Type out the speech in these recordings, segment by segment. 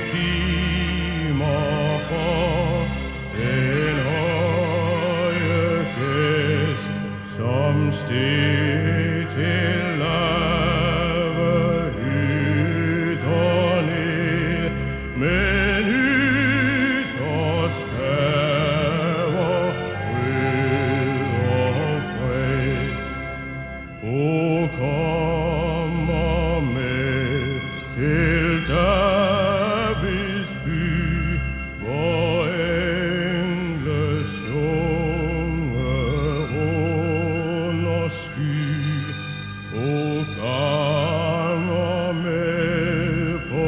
kimer for den høje gæst, som steg til lavehytterne med nyt og skaver, fryd og fred. O kommer med til Davids by, hvor engle synger under sky. O ganger med på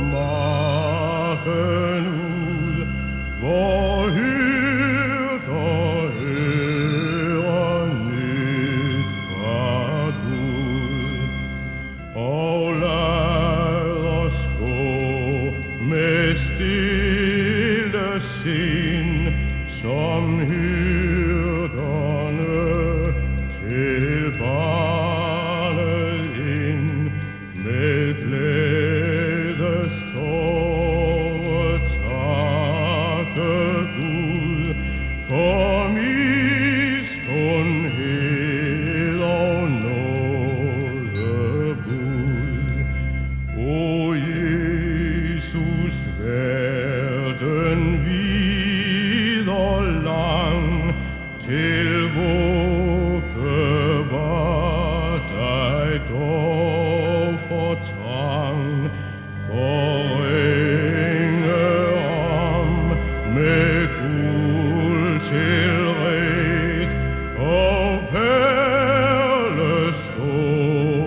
marken ud, hvor hyrder hører nyt fra Gud. Og lad os gå med stille sind, som hyrderne til barnet ind, med glædestårer takke Gud for miskundhed og nådebud. O Jesus, verden vid og lang, til vugge var dig dog for trang, forringe om med guld tilredt og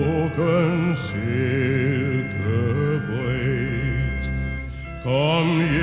perlestukken silkebredt. Kom